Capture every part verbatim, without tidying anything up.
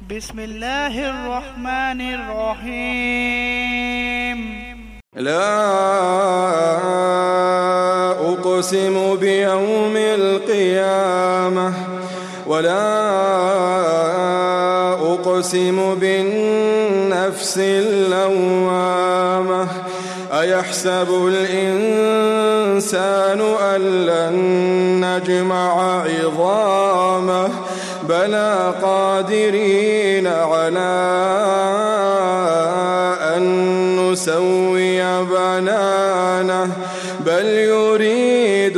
بسم الله الرحمن الرحيم. لا أقسم بيوم القيامة ولا أقسم بالنفس اللوامة أيحسب الإنسان أن لن نجمع عظامه بلى قادرين على أن نسوي بنانه بل يريد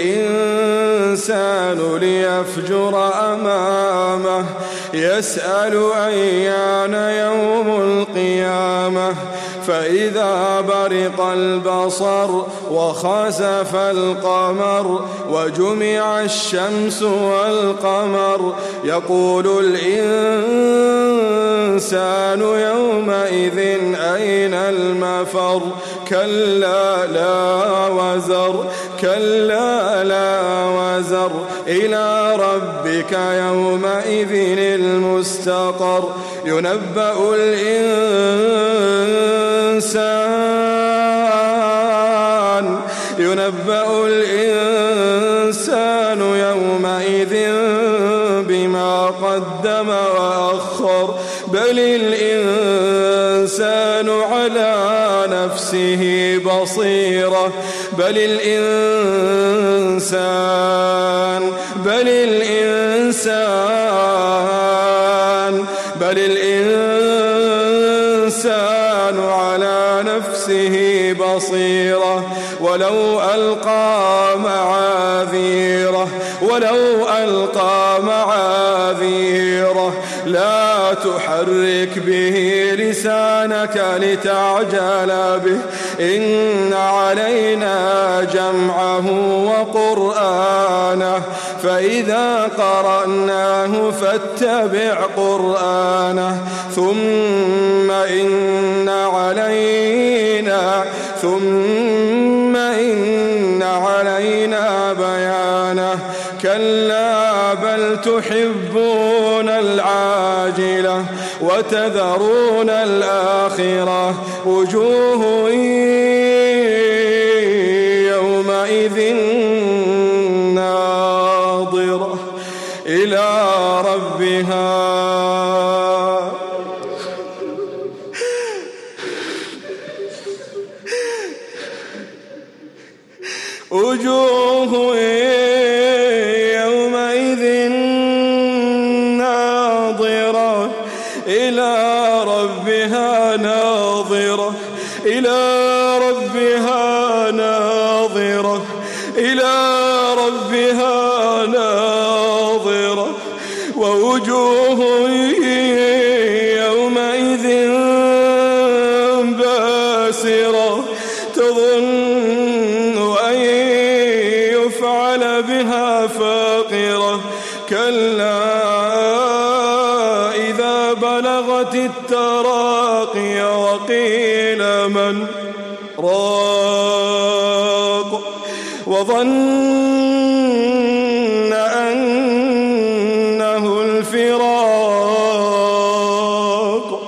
الإنسان ليفجر أمامه يسأل أيان يوم القيامة فإذا برق البصر وخسف القمر وجمع الشمس والقمر يقول الإنسان يومئذ أين المفر كلا لا وزر كلا لا وزر إلى ربك يومئذ المستقر ينبأ الإنسان ينبأ الإنسان يومئذ بما قدم وأخر بل الإنسان على نفسه بصيرة بل الإنسان بل الإنسان بل الإنسان على نفسه بصيرة ولو ألقى معاذيره ولو ألقى معاذيره لا تحرك به لسانك لتعجل به إن علينا جمعه وقرآنه فإذا قرأناه فاتبع قرآنه ثم إن علينا ثم إن علينا بيانه كلا بل تحبون العاجلة وتذرون الآخرة وجوه يومئذ ناظرة إلى ربها وجوه يومئذ ناظرة إلى ربها ناظرة إلى ربها ناظرة إلى ربها ناظرة ووجوه يومئذ باسرة تظن أن يفعل بها فاقرة كلا إذا بلغت التراقي وقيل من راق وظن أنه الفراق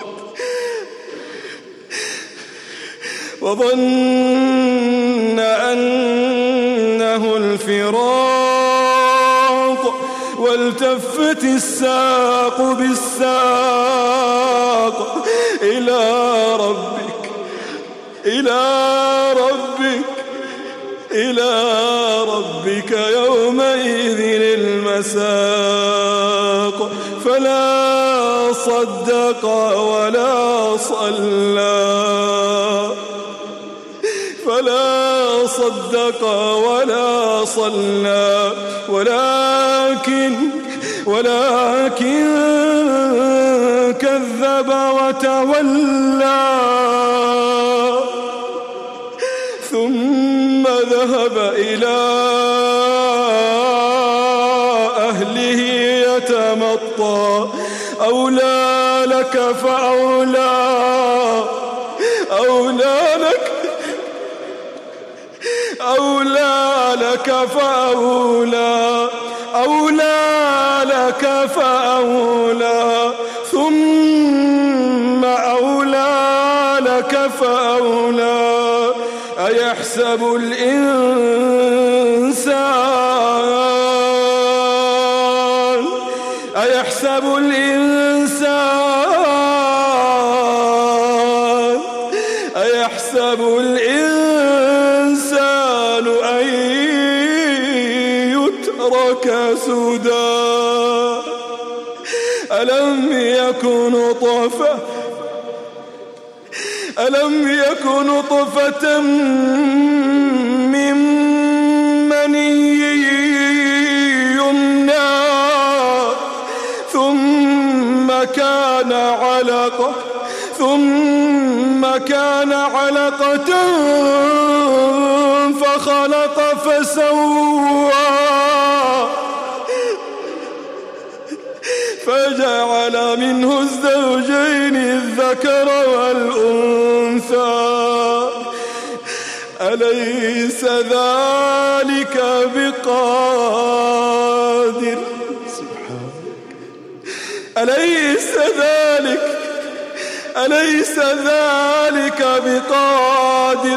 وظن أنه الفراق والتفت الساق بالساق إلى ربك إلى ربك إلى ربك يومئذ المساق فلا صدق ولا صلى فلا صدق ولا صلى ولكن ولكن كذب وتولى ثم ذهب إلى أهله يتمطى أولى لك فأولى أولى لك أولى لك فأولى أولى لك فأولى لك فأولى أيحسب الإنسان أيحسب الإنسان أيحسب الإنسان أن يترك سدى ألم يكن نطفة ألم يكن نطفة من مني يمنى ثم كان علقة ثم كان علقة فخلق فسوى فجعل منه الزوجين الذكر والأنثى أليس ذلك بقادر أليس ذلك أليس ذلك بقادر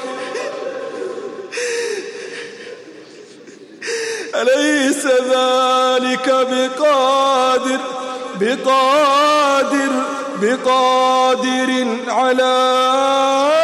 أليس ذلك بقادر بقادر بقادر على